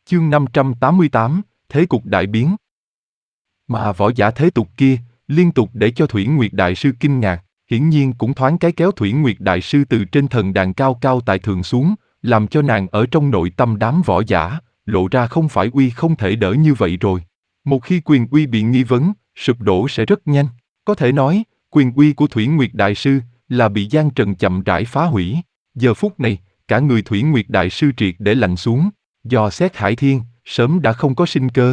Chương 588, Thế cục đại biến. Mà võ giả thế tục kia, liên tục để cho Thủy Nguyệt Đại Sư kinh ngạc, hiển nhiên cũng thoáng cái kéo Thủy Nguyệt Đại Sư từ trên thần đàn cao cao tại thượng xuống, làm cho nàng ở trong nội tâm đám võ giả, lộ ra không phải uy không thể đỡ như vậy rồi. Một khi quyền uy bị nghi vấn, sụp đổ sẽ rất nhanh. Có thể nói, quyền uy của Thủy Nguyệt Đại Sư là bị Giang Trần chậm rãi phá hủy. Giờ phút này, cả người Thủy Nguyệt Đại Sư triệt để lạnh xuống, dò xét Hải Thiên, sớm đã không có sinh cơ.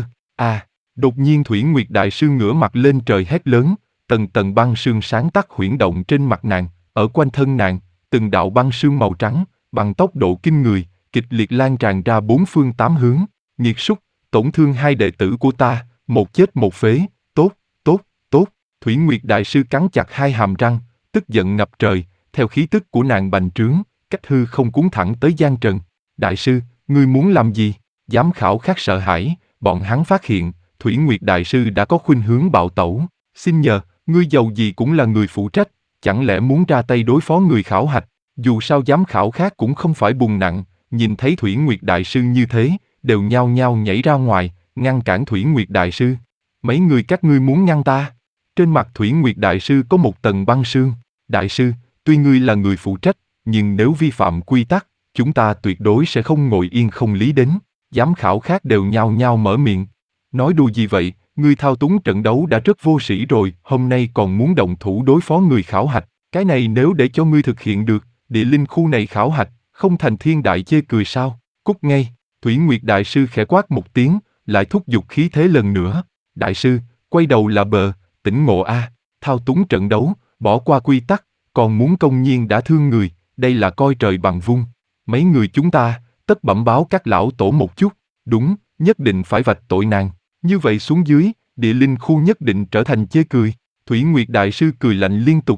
Đột nhiên Thủy Nguyệt Đại Sư ngửa mặt lên trời hét lớn, tầng tầng băng sương sáng tắt huyễn động trên mặt nàng, ở quanh thân nàng, từng đạo băng sương màu trắng, bằng tốc độ kinh người, kịch liệt lan tràn ra bốn phương tám hướng. Nghiệt súc, tổn thương hai đệ tử của ta, một chết một phế, tốt, tốt, tốt. Thủy Nguyệt Đại Sư cắn chặt hai hàm răng, tức giận ngập trời, theo khí tức của nàng bành trướng, cách hư không cuốn thẳng tới Giang Trần. Đại sư, ngươi muốn làm gì? Giám khảo khác sợ hãi, bọn hắn phát hiện, Thủy Nguyệt Đại Sư đã có khuynh hướng bạo tẩu. Xin nhờ, ngươi giàu gì cũng là người phụ trách, chẳng lẽ muốn ra tay đối phó người khảo hạch? Dù sao giám khảo khác cũng không phải bùn nặng, nhìn thấy Thủy Nguyệt Đại Sư như thế, đều nhao nhao nhảy ra ngoài, ngăn cản Thủy Nguyệt Đại Sư. Mấy người các ngươi muốn ngăn ta? Trên mặt Thủy Nguyệt Đại Sư có một tầng băng sương. Đại sư, tuy ngươi là người phụ trách, nhưng nếu vi phạm quy tắc, chúng ta tuyệt đối sẽ không ngồi yên không lý đến. Giám khảo khác đều nhao nhao mở miệng. Nói đùa gì vậy, ngươi thao túng trận đấu đã rất vô sĩ rồi, hôm nay còn muốn động thủ đối phó người khảo hạch. Cái này nếu để cho ngươi thực hiện được, địa linh khu này khảo hạch, không thành thiên đại chê cười sao? Cút ngay. Thủy Nguyệt Đại Sư khẽ quát một tiếng, lại thúc giục khí thế lần nữa. Đại sư, quay đầu là bờ, tỉnh ngộ a, thao túng trận đấu, bỏ qua quy tắc, còn muốn công nhiên đã thương người, đây là coi trời bằng vung. Mấy người chúng ta, tất bẩm báo các lão tổ một chút, đúng, nhất định phải vạch tội nàng. Như vậy xuống dưới, địa linh khu nhất định trở thành chê cười. Thủy Nguyệt Đại Sư cười lạnh liên tục.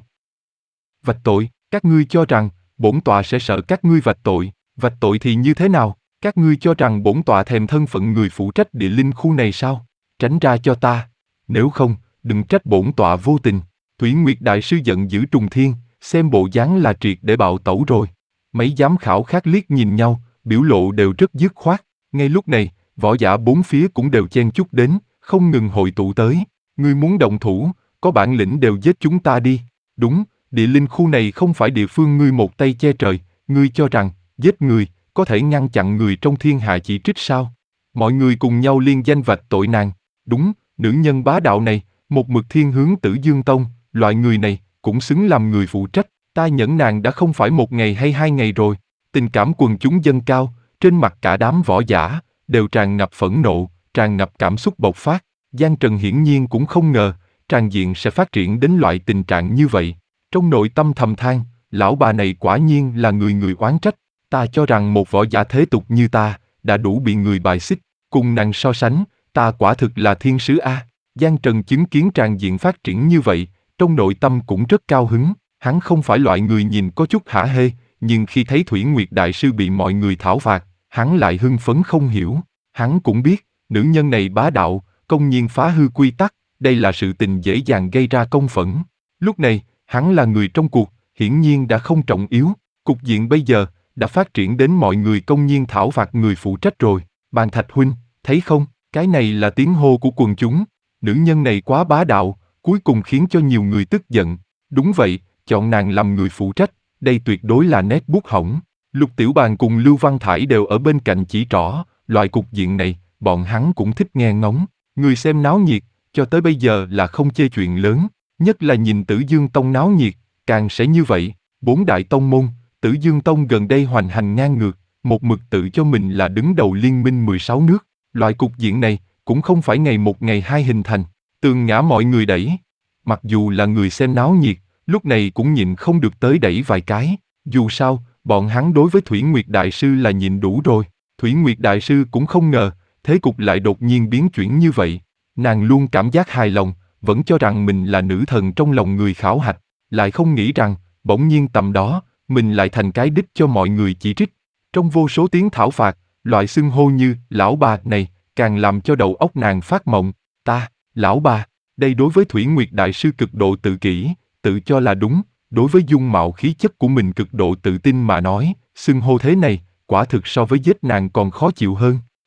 Vạch tội, các ngươi cho rằng, bổn tọa sẽ sợ các ngươi vạch tội thì như thế nào? Các ngươi cho rằng bổn tọa thèm thân phận người phụ trách địa linh khu này sao? Tránh ra cho ta. Nếu không, đừng trách bổn tọa vô tình. Thủy Nguyệt Đại Sư giận dữ trùng thiên, xem bộ dáng là triệt để bạo tẩu rồi. Mấy giám khảo khác liếc nhìn nhau, biểu lộ đều rất dứt khoát. Ngay lúc này, võ giả bốn phía cũng đều chen chúc đến, không ngừng hội tụ tới. Ngươi muốn động thủ, có bản lĩnh đều giết chúng ta đi. Đúng, địa linh khu này không phải địa phương ngươi một tay che trời, ngươi cho rằng, giết người, có thể ngăn chặn người trong thiên hạ chỉ trích sao? Mọi người cùng nhau liên danh vạch tội nàng. Đúng, nữ nhân bá đạo này, một mực thiên hướng Tử Dương Tông, loại người này, cũng xứng làm người phụ trách. Ta nhẫn nàng đã không phải một ngày hay hai ngày rồi. Tình cảm quần chúng dâng cao, trên mặt cả đám võ giả, đều tràn ngập phẫn nộ, tràn ngập cảm xúc bộc phát. Giang Trần hiển nhiên cũng không ngờ, tràn diện sẽ phát triển đến loại tình trạng như vậy. Trong nội tâm thầm than, lão bà này quả nhiên là người người oán trách. Ta cho rằng một võ giả thế tục như ta, đã đủ bị người bài xích, cùng nàng so sánh, ta quả thực là thiên sứ a. Giang Trần chứng kiến tràn diện phát triển như vậy, trong nội tâm cũng rất cao hứng. Hắn không phải loại người nhìn có chút hả hê, nhưng khi thấy Thủy Nguyệt Đại Sư bị mọi người thảo phạt, hắn lại hưng phấn không hiểu. Hắn cũng biết, nữ nhân này bá đạo, công nhiên phá hư quy tắc, đây là sự tình dễ dàng gây ra công phẫn. Lúc này, hắn là người trong cuộc, hiển nhiên đã không trọng yếu. Cục diện bây giờ, đã phát triển đến mọi người công nhiên thảo phạt người phụ trách rồi. Bàn Thạch huynh, thấy không, cái này là tiếng hô của quần chúng. Nữ nhân này quá bá đạo, cuối cùng khiến cho nhiều người tức giận. Đúng vậy, chọn nàng làm người phụ trách, đây tuyệt đối là nét bút hỏng. Lục Tiểu Bàn cùng Lưu Văn Thải đều ở bên cạnh chỉ trỏ, loại cục diện này, bọn hắn cũng thích nghe ngóng. Người xem náo nhiệt, cho tới bây giờ là không chê chuyện lớn, nhất là nhìn Tử Dương Tông náo nhiệt, càng sẽ như vậy. Bốn đại tông môn, Tử Dương Tông gần đây hoành hành ngang ngược, một mực tự cho mình là đứng đầu liên minh 16 nước. Loại cục diện này, cũng không phải ngày một ngày hai hình thành, tường ngã mọi người đẩy. Mặc dù là người xem náo nhiệt, lúc này cũng nhịn không được tới đẩy vài cái. Dù sao, bọn hắn đối với Thủy Nguyệt Đại Sư là nhịn đủ rồi. Thủy Nguyệt Đại Sư cũng không ngờ, thế cục lại đột nhiên biến chuyển như vậy. Nàng luôn cảm giác hài lòng, vẫn cho rằng mình là nữ thần trong lòng người khảo hạch, lại không nghĩ rằng, bỗng nhiên tầm đó, mình lại thành cái đích cho mọi người chỉ trích. Trong vô số tiếng thảo phạt, loại xưng hô như lão bà này, càng làm cho đầu óc nàng phát mộng. Ta, lão bà, đây đối với Thủy Nguyệt Đại Sư cực độ tự kỷ, tự cho là đúng, đối với dung mạo khí chất của mình cực độ tự tin mà nói, xưng hô thế này, quả thực so với giết nàng còn khó chịu hơn.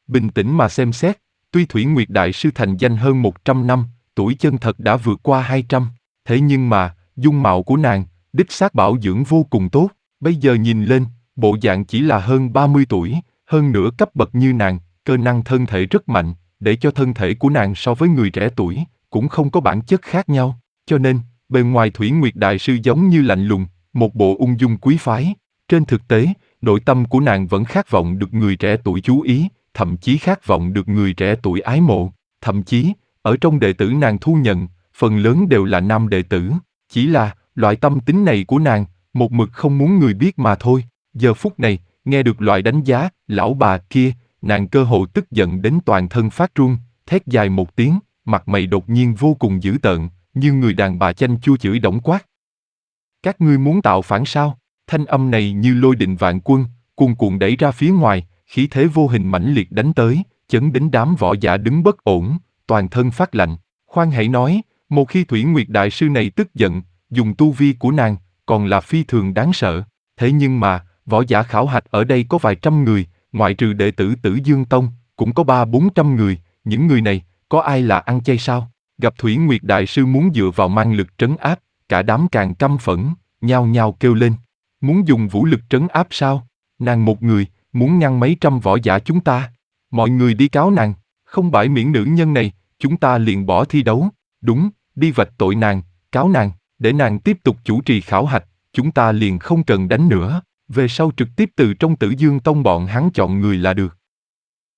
Bình tĩnh mà xem xét, tuy Thủy Nguyệt Đại Sư thành danh hơn 100 năm, tuổi chân thật đã vượt qua 200, thế nhưng mà, dung mạo của nàng, đích xác bảo dưỡng vô cùng tốt, bây giờ nhìn lên, bộ dạng chỉ là hơn 30 tuổi, hơn nữa cấp bậc như nàng, cơ năng thân thể rất mạnh, để cho thân thể của nàng so với người trẻ tuổi, cũng không có bản chất khác nhau, cho nên, bề ngoài Thủy Nguyệt Đại Sư giống như lạnh lùng, một bộ ung dung quý phái, trên thực tế, nội tâm của nàng vẫn khát vọng được người trẻ tuổi chú ý, thậm chí khát vọng được người trẻ tuổi ái mộ, thậm chí, ở trong đệ tử nàng thu nhận, phần lớn đều là nam đệ tử, chỉ là, loại tâm tính này của nàng, một mực không muốn người biết mà thôi, giờ phút này, nghe được loại đánh giá, lão bà kia, nàng cơ hồ tức giận đến toàn thân phát run, thét dài một tiếng, mặt mày đột nhiên vô cùng dữ tợn, như người đàn bà chanh chua chửi đổng quát. Các ngươi muốn tạo phản sao? Thanh âm này như lôi đình vạn quân, cuồn cuộn đẩy ra phía ngoài, khí thế vô hình mãnh liệt đánh tới, chấn đến đám võ giả đứng bất ổn, toàn thân phát lạnh. Khoan hãy nói, một khi Thủy Nguyệt Đại Sư này tức giận, dùng tu vi của nàng, còn là phi thường đáng sợ. Thế nhưng mà, võ giả khảo hạch ở đây có vài trăm người, ngoại trừ đệ tử Tử Dương Tông, cũng có 300-400 người, những người này, có ai là ăn chay sao? Gặp Thủy Nguyệt Đại Sư muốn dựa vào mang lực trấn áp, cả đám càng căm phẫn, nhao nhao kêu lên. Muốn dùng vũ lực trấn áp sao? Nàng một người, muốn ngăn mấy trăm võ giả chúng ta. Mọi người đi cáo nàng, không bãi miễn nữ nhân này, chúng ta liền bỏ thi đấu. Đúng, đi vạch tội nàng, cáo nàng, để nàng tiếp tục chủ trì khảo hạch, chúng ta liền không cần đánh nữa. Về sau trực tiếp từ trong Tử Dương Tông bọn hắn chọn người là được.